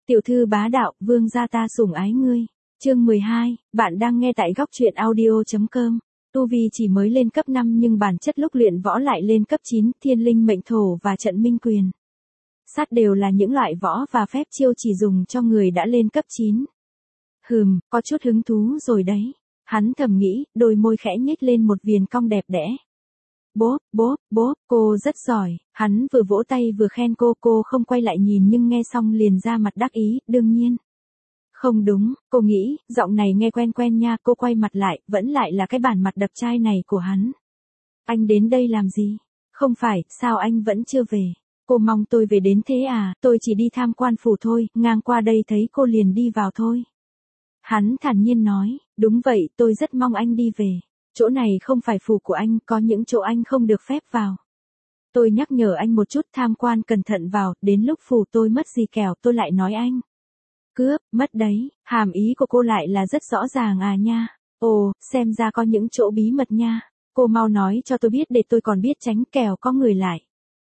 Tiểu thư bá đạo, vương gia ta sủng ái ngươi. Chương 12, bạn đang nghe tại góc truyện audio.com. Tu vi chỉ mới lên cấp 5 nhưng bản chất lúc luyện võ lại lên cấp 9, thiên linh mệnh thổ và trận minh quyền. Sát đều là những loại võ và phép chiêu chỉ dùng cho người đã lên cấp 9. Có chút hứng thú rồi đấy. Hắn thầm nghĩ, đôi môi khẽ nhếch lên một viền cong đẹp đẽ. Bốp, cô rất giỏi, hắn vừa vỗ tay vừa khen cô không quay lại nhìn nhưng nghe xong liền ra mặt đắc ý, đương nhiên. Không đúng, cô nghĩ, giọng này nghe quen quen nha, cô quay mặt lại, vẫn lại là cái bản mặt đập chai này của hắn. Anh đến đây làm gì? Không phải, sao anh vẫn chưa về? Cô mong tôi về đến thế à, tôi chỉ đi tham quan phủ thôi, ngang qua đây thấy cô liền đi vào thôi. Hắn thản nhiên nói, đúng vậy, tôi rất mong anh đi về. Chỗ này không phải phủ của anh, có những chỗ anh không được phép vào. Tôi nhắc nhở anh một chút, tham quan cẩn thận vào, đến lúc phủ tôi mất gì kẻo tôi lại nói anh. Cướp, mất đấy, hàm ý của cô lại là rất rõ ràng à nha. Ồ, xem ra có những chỗ bí mật nha. Cô mau nói cho tôi biết để tôi còn biết tránh kẻo có người lại.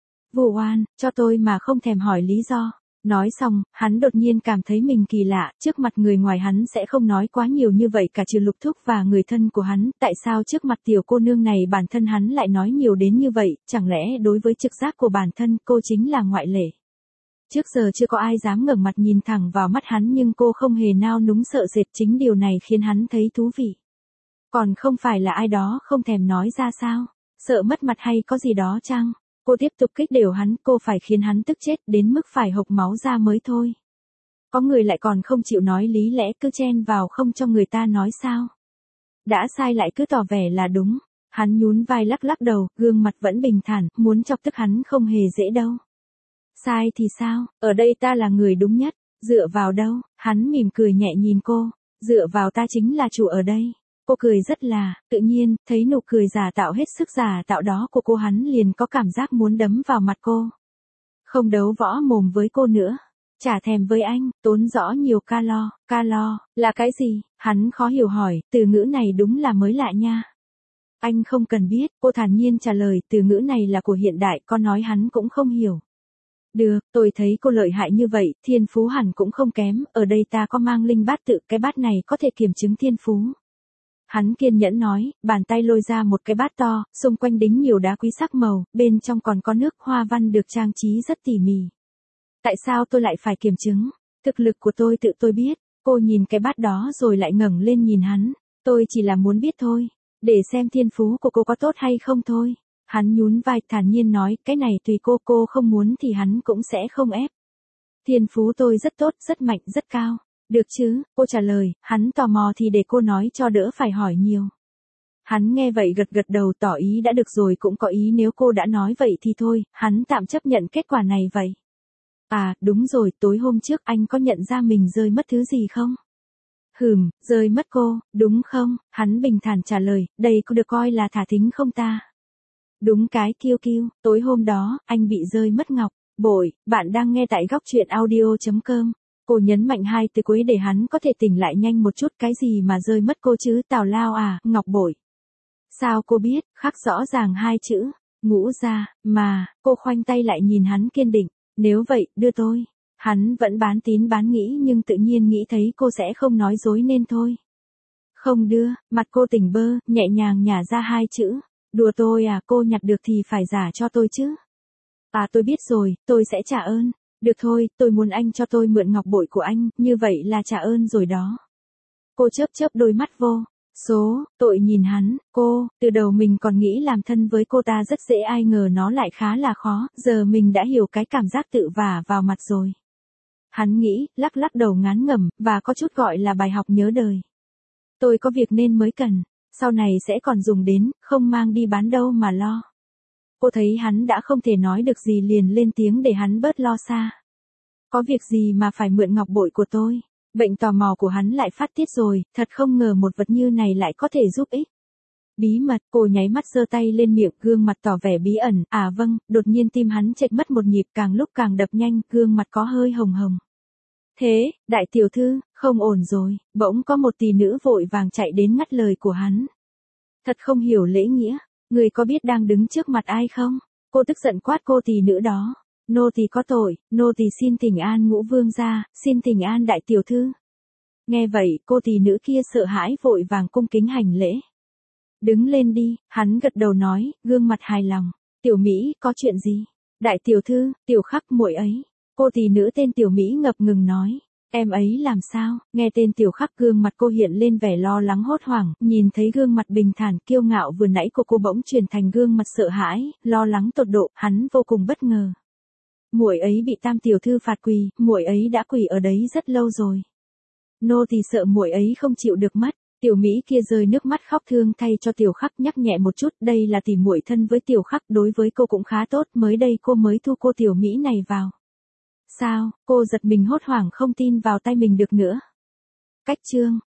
Vu oan, cho tôi mà không thèm hỏi lý do. Nói xong, hắn đột nhiên cảm thấy mình kỳ lạ, trước mặt người ngoài hắn sẽ không nói quá nhiều như vậy cả trừ Lục Thúc và người thân của hắn, tại sao trước mặt tiểu cô nương này bản thân hắn lại nói nhiều đến như vậy, chẳng lẽ đối với trực giác của bản thân cô chính là ngoại lệ. Trước giờ chưa có ai dám ngẩng mặt nhìn thẳng vào mắt hắn nhưng cô không hề nao núng sợ sệt, chính điều này khiến hắn thấy thú vị. Còn không phải là ai đó không thèm nói ra sao, sợ mất mặt hay có gì đó chăng? Cô tiếp tục kích đều hắn, cô phải khiến hắn tức chết đến mức phải hộc máu ra mới thôi. Có người lại còn không chịu nói lý lẽ cứ chen vào không cho người ta nói sao. Đã sai lại cứ tỏ vẻ là đúng. Hắn nhún vai lắc lắc đầu, gương mặt vẫn bình thản, muốn chọc tức hắn không hề dễ đâu. Sai thì sao, ở đây ta là người đúng nhất, dựa vào đâu, hắn mỉm cười nhẹ nhìn cô, dựa vào ta chính là chủ ở đây. Cô cười rất là, tự nhiên, thấy nụ cười giả tạo hết sức giả tạo đó của cô hắn liền có cảm giác muốn đấm vào mặt cô. Không đấu võ mồm với cô nữa. Chả thèm với anh, tốn rõ nhiều calo, là cái gì? Hắn khó hiểu hỏi, từ ngữ này đúng là mới lạ nha. Anh không cần biết, cô thản nhiên trả lời, từ ngữ này là của hiện đại, con nói hắn cũng không hiểu. Được, tôi thấy cô lợi hại như vậy, thiên phú hẳn cũng không kém, ở đây ta có mang linh bát tự, cái bát này có thể kiểm chứng thiên phú. Hắn kiên nhẫn nói, bàn tay lôi ra một cái bát to, xung quanh đính nhiều đá quý sắc màu, bên trong còn có nước hoa văn được trang trí rất tỉ mỉ. Tại sao tôi lại phải kiểm chứng? Thực lực của tôi tự tôi biết. Cô nhìn cái bát đó rồi lại ngẩng lên nhìn hắn. Tôi chỉ là muốn biết thôi. Để xem thiên phú của cô có tốt hay không thôi. Hắn nhún vai thản nhiên nói, cái này tùy cô không muốn thì hắn cũng sẽ không ép. Thiên phú tôi rất tốt, rất mạnh, rất cao. Được chứ, cô trả lời, hắn tò mò thì để cô nói cho đỡ phải hỏi nhiều. Hắn nghe vậy gật đầu tỏ ý đã được rồi, cũng có ý nếu cô đã nói vậy thì thôi, hắn tạm chấp nhận kết quả này vậy. À, đúng rồi, tối hôm trước anh có nhận ra mình rơi mất thứ gì không? Rơi mất cô, đúng không? Hắn bình thản trả lời, đây có được coi là thả thính không ta? Đúng cái kiêu, tối hôm đó, anh bị rơi mất ngọc bội, bạn đang nghe tại góc truyện audio.com. Cô nhấn mạnh hai từ cuối để hắn có thể tỉnh lại nhanh một chút, cái gì mà rơi mất cô chứ, tào lao à, ngọc bội. Sao cô biết, khắc rõ ràng hai chữ, Ngũ Gia, mà, cô khoanh tay lại nhìn hắn kiên định, nếu vậy, đưa tôi. Hắn vẫn bán tín bán nghi nhưng tự nhiên nghĩ thấy cô sẽ không nói dối nên thôi. Không đưa, mặt cô tỉnh bơ, nhẹ nhàng nhả ra hai chữ, đùa tôi à, cô nhặt được thì phải giả cho tôi chứ. À tôi biết rồi, tôi sẽ trả ơn. Được thôi, tôi muốn anh cho tôi mượn ngọc bội của anh, như vậy là trả ơn rồi đó. Cô chớp đôi mắt vô số, tội nhìn hắn, từ đầu mình còn nghĩ làm thân với cô ta rất dễ, ai ngờ nó lại khá là khó, giờ mình đã hiểu cái cảm giác tự vả vào mặt rồi. Hắn nghĩ, lắc đầu ngán ngẩm, và có chút gọi là bài học nhớ đời. Tôi có việc nên mới cần, sau này sẽ còn dùng đến, không mang đi bán đâu mà lo. Cô thấy hắn đã không thể nói được gì liền lên tiếng để hắn bớt lo xa. Có việc gì mà phải mượn ngọc bội của tôi? Bệnh tò mò của hắn lại phát tiết rồi, thật không ngờ một vật như này lại có thể giúp ích. Bí mật, cô nháy mắt giơ tay lên miệng, gương mặt tỏ vẻ bí ẩn, à vâng, đột nhiên tim hắn chệch mất một nhịp, càng lúc càng đập nhanh, gương mặt có hơi hồng hồng. Thế, đại tiểu thư, không ổn rồi, bỗng có một tỷ nữ vội vàng chạy đến ngắt lời của hắn. Thật không hiểu lễ nghĩa, người có biết đang đứng trước mặt ai không? Cô tức giận quát cô tỷ nữ đó. Nô tỳ có tội, nô tỳ xin thỉnh an Ngũ vương gia, xin thỉnh an đại tiểu thư. Nghe vậy, cô tỷ nữ kia sợ hãi vội vàng cung kính hành lễ. Đứng lên đi, hắn gật đầu nói, gương mặt hài lòng. Tiểu Mỹ, có chuyện gì? Đại tiểu thư, Tiểu Khắc muội ấy. Cô tỷ nữ tên Tiểu Mỹ ngập ngừng nói. Em ấy làm sao? Nghe tên Tiểu Khắc, gương mặt cô hiện lên vẻ lo lắng hốt hoảng, nhìn thấy gương mặt bình thản kiêu ngạo vừa nãy của cô bỗng chuyển thành gương mặt sợ hãi, lo lắng tột độ, hắn vô cùng bất ngờ. Muội ấy bị Tam tiểu thư phạt quỳ, muội ấy đã quỳ ở đấy rất lâu rồi. Nô tỳ sợ muội ấy không chịu được mất. Tiểu Mỹ kia rơi nước mắt khóc thương thay cho Tiểu Khắc, nhắc nhẹ một chút, đây là tỷ muội thân với Tiểu Khắc, đối với cô cũng khá tốt, mới đây cô mới thu cô Tiểu Mỹ này vào. Sao? Cô giật mình hốt hoảng không tin vào tay mình được nữa. Cách chương